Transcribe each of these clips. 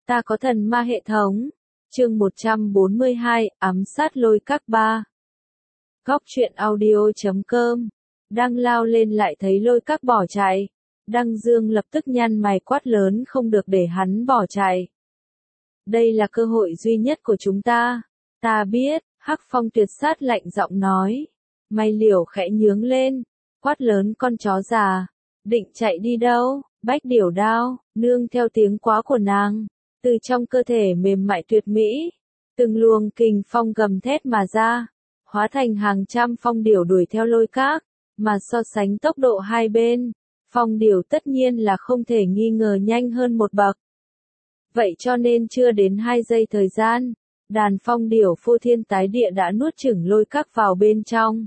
Ta có thần ma hệ thống. Chương 142, ám sát lôi các ba. Góc truyện audio.com. Đang lao lên lại thấy lôi các bỏ chạy. Đăng Dương lập tức nhăn mày quát lớn không được để hắn bỏ chạy. Đây là cơ hội duy nhất của chúng ta. Ta biết, Hắc Phong tuyệt sát lạnh giọng nói. May Liễu khẽ nhướng lên, quát lớn con chó già. Định chạy đi đâu? Bách điểu đao, nương theo tiếng quá của nàng. Từ trong cơ thể mềm mại tuyệt mỹ, từng luồng kình phong gầm thét mà ra, hóa thành hàng trăm phong điểu đuổi theo lôi các, mà so sánh tốc độ hai bên, phong điểu tất nhiên là không thể nghi ngờ nhanh hơn một bậc. Vậy cho nên chưa đến 2 giây thời gian, đàn phong điểu phô thiên tái địa đã nuốt chửng lôi các vào bên trong.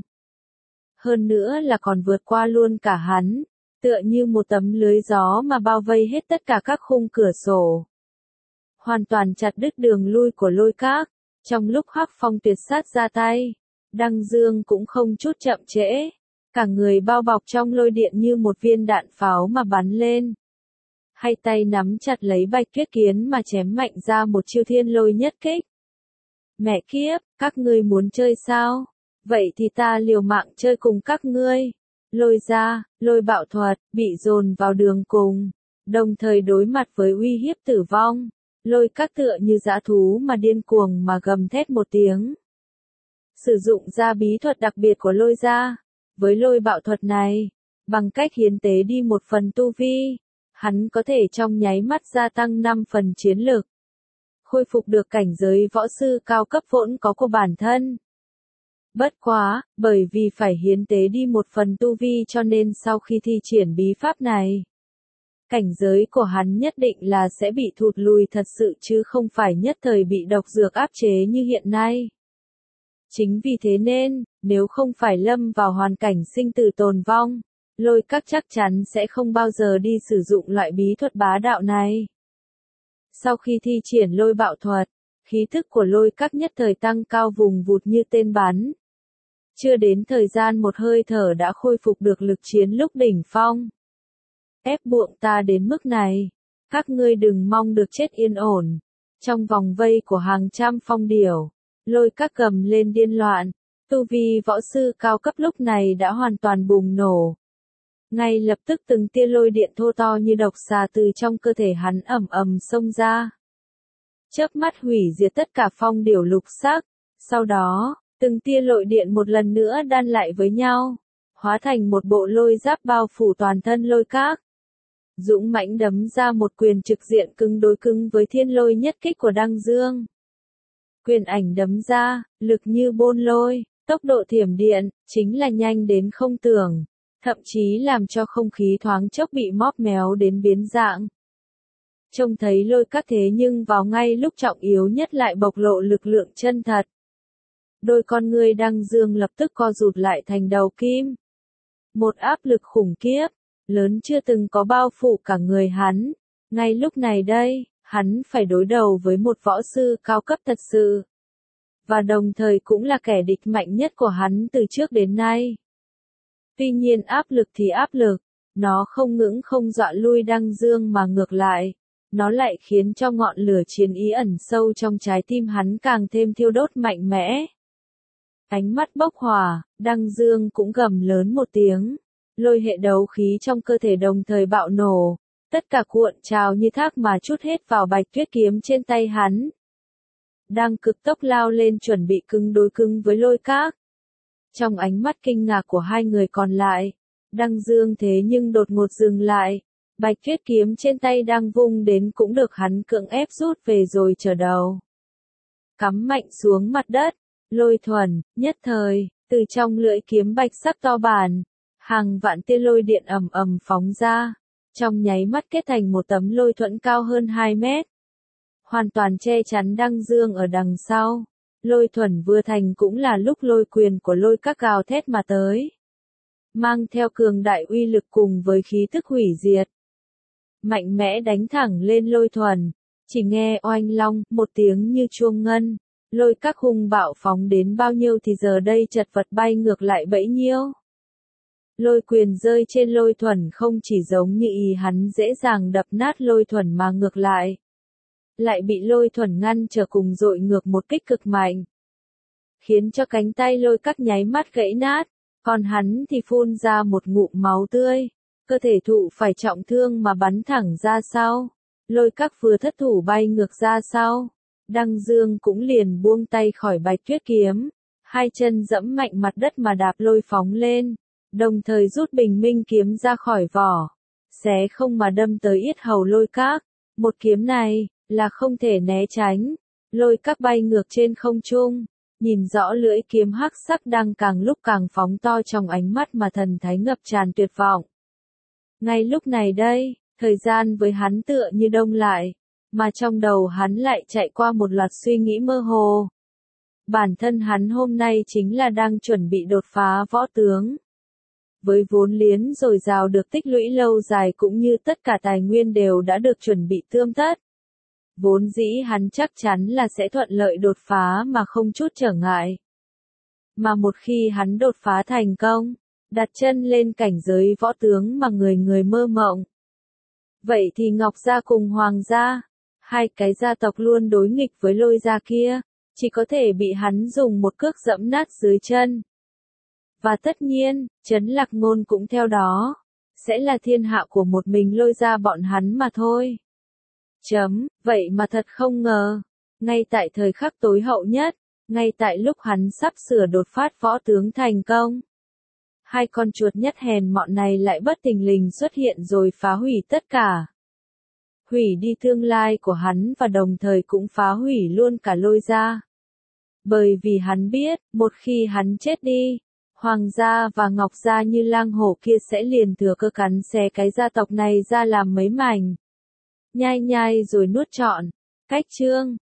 Hơn nữa là còn vượt qua luôn cả hắn, tựa như một tấm lưới gió mà bao vây hết tất cả các khung cửa sổ. Hoàn toàn chặt đứt đường lui của lôi các. Trong lúc Hắc Phong tuyệt sát ra tay, Đăng Dương cũng không chút chậm trễ. Cả người bao bọc trong lôi điện như một viên đạn pháo mà bắn lên. Hai tay nắm chặt lấy Bạch Tuyết Kiến mà chém mạnh ra một chiêu thiên lôi nhất kích. Mẹ kiếp, các ngươi muốn chơi sao? Vậy thì ta liều mạng chơi cùng các ngươi. Lôi ra, lôi bạo thuật, bị dồn vào đường cùng. Đồng thời đối mặt với uy hiếp tử vong. Lôi các tựa như dã thú mà điên cuồng mà gầm thét một tiếng. Sử dụng ra bí thuật đặc biệt của lôi ra. Với lôi bạo thuật này, bằng cách hiến tế đi một phần tu vi, hắn có thể trong nháy mắt gia tăng 5 phần chiến lực. Khôi phục được cảnh giới võ sư cao cấp vốn có của bản thân. Bất quá, bởi vì phải hiến tế đi một phần tu vi cho nên sau khi thi triển bí pháp này, cảnh giới của hắn nhất định là sẽ bị thụt lùi thật sự chứ không phải nhất thời bị độc dược áp chế như hiện nay. Chính vì thế nên, nếu không phải lâm vào hoàn cảnh sinh tử tồn vong, lôi các chắc chắn sẽ không bao giờ đi sử dụng loại bí thuật bá đạo này. Sau khi thi triển lôi bạo thuật, khí thức của lôi các nhất thời tăng cao vùng vụt như tên bắn. Chưa đến thời gian một hơi thở đã khôi phục được lực chiến lúc đỉnh phong. Ép buộc ta đến mức này, các ngươi đừng mong được chết yên ổn. Trong vòng vây của hàng trăm phong điểu, lôi các gầm lên điên loạn, tu vi võ sư cao cấp lúc này đã hoàn toàn bùng nổ. Ngay lập tức từng tia lôi điện thô to như độc xà từ trong cơ thể hắn ầm ầm xông ra. Chớp mắt hủy diệt tất cả phong điểu lục sắc, sau đó, từng tia lôi điện một lần nữa đan lại với nhau, hóa thành một bộ lôi giáp bao phủ toàn thân lôi các. Dũng mãnh đấm ra một quyền trực diện cứng đối cứng với thiên lôi nhất kích của Đăng Dương. Quyền ảnh đấm ra, lực như bôn lôi, tốc độ thiểm điện, chính là nhanh đến không tưởng, thậm chí làm cho không khí thoáng chốc bị móp méo đến biến dạng. Trông thấy lôi các thế nhưng vào ngay lúc trọng yếu nhất lại bộc lộ lực lượng chân thật. Đôi con ngươi Đăng Dương lập tức co rụt lại thành đầu kim. Một áp lực khủng khiếp, lớn chưa từng có bao phủ cả người hắn. Ngay lúc này đây, hắn phải đối đầu với một võ sư cao cấp thật sự. Và đồng thời cũng là kẻ địch mạnh nhất của hắn từ trước đến nay. Tuy nhiên áp lực thì áp lực, nó không những không dọa lui Đăng Dương mà ngược lại. Nó lại khiến cho ngọn lửa chiến ý ẩn sâu trong trái tim hắn càng thêm thiêu đốt mạnh mẽ. Ánh mắt bốc hỏa, Đăng Dương cũng gầm lớn một tiếng. Lôi hệ đấu khí trong cơ thể đồng thời bạo nổ, tất cả cuộn trào như thác mà trút hết vào Bạch Tuyết kiếm trên tay hắn. Đang cực tốc lao lên chuẩn bị cứng đối cứng với lôi các. Trong ánh mắt kinh ngạc của hai người còn lại, Đăng Dương thế nhưng đột ngột dừng lại, Bạch Tuyết kiếm trên tay đang vung đến cũng được hắn cưỡng ép rút về rồi trở đầu. Cắm mạnh xuống mặt đất, lôi thuần, nhất thời, từ trong lưỡi kiếm bạch sắc to bản. Hàng vạn tia lôi điện ầm ầm phóng ra, trong nháy mắt kết thành một tấm lôi thuẫn cao hơn 2 mét. Hoàn toàn che chắn Đăng Dương ở đằng sau. Lôi thuẫn vừa thành cũng là lúc lôi quyền của lôi các gào thét mà tới. Mang theo cường đại uy lực cùng với khí tức hủy diệt. Mạnh mẽ đánh thẳng lên lôi thuẫn, chỉ nghe oanh long, một tiếng như chuông ngân. Lôi các hung bạo phóng đến bao nhiêu thì giờ đây chật vật bay ngược lại bấy nhiêu. Lôi quyền rơi trên lôi thuần không chỉ giống như ý hắn dễ dàng đập nát lôi thuần mà ngược lại. lại bị Lôi Thuần ngăn trở cùng dội ngược một kích cực mạnh, khiến cho cánh tay Lôi Các nháy mắt gãy nát, còn hắn thì phun ra một ngụm máu tươi, cơ thể thụ phải trọng thương mà bắn thẳng ra sau. Lôi Các vừa thất thủ bay ngược ra sau, Đăng Dương cũng liền buông tay khỏi Bạch Tuyết kiếm, hai chân dẫm mạnh mặt đất mà đạp lôi phóng lên, đồng thời rút Bình Minh kiếm ra khỏi vỏ, xé không mà đâm tới yết hầu Lôi Các. Một kiếm này là không thể né tránh, Lôi Các bay ngược trên không trung, nhìn rõ lưỡi kiếm hắc sắc đang càng lúc càng phóng to trong ánh mắt mà thần thái ngập tràn tuyệt vọng. Ngay lúc này đây, thời gian với hắn tựa như đông lại, mà trong đầu hắn lại chạy qua một loạt suy nghĩ mơ hồ. Bản thân hắn hôm nay chính là đang chuẩn bị đột phá võ tướng. Với vốn liếng dồi dào được tích lũy lâu dài cũng như tất cả tài nguyên đều đã được chuẩn bị tươm tất. Vốn dĩ hắn chắc chắn là sẽ thuận lợi đột phá mà không chút trở ngại. Mà một khi hắn đột phá thành công, đặt chân lên cảnh giới võ tướng mà người người mơ mộng. Vậy thì Ngọc gia cùng Hoàng gia, hai cái gia tộc luôn đối nghịch với Lôi gia kia, chỉ có thể bị hắn dùng một cước dẫm nát dưới chân. Và tất nhiên, Trấn Lạc Ngôn cũng theo đó, sẽ là thiên hạ của một mình Lôi gia bọn hắn mà thôi. Vậy mà thật không ngờ, ngay tại thời khắc tối hậu nhất, ngay tại lúc hắn sắp sửa đột phát võ tướng thành công, hai con chuột nhất hèn mọn này lại bất thình lình xuất hiện rồi phá hủy tất cả. Hủy đi tương lai của hắn và đồng thời cũng phá hủy luôn cả Lôi gia. Bởi vì hắn biết, một khi hắn chết đi, Hoàng gia và Ngọc gia như lang hổ kia sẽ liền thừa cơ cắn xé cái gia tộc này ra làm mấy mảnh. Nhai nhai rồi nuốt trọn. Cách chương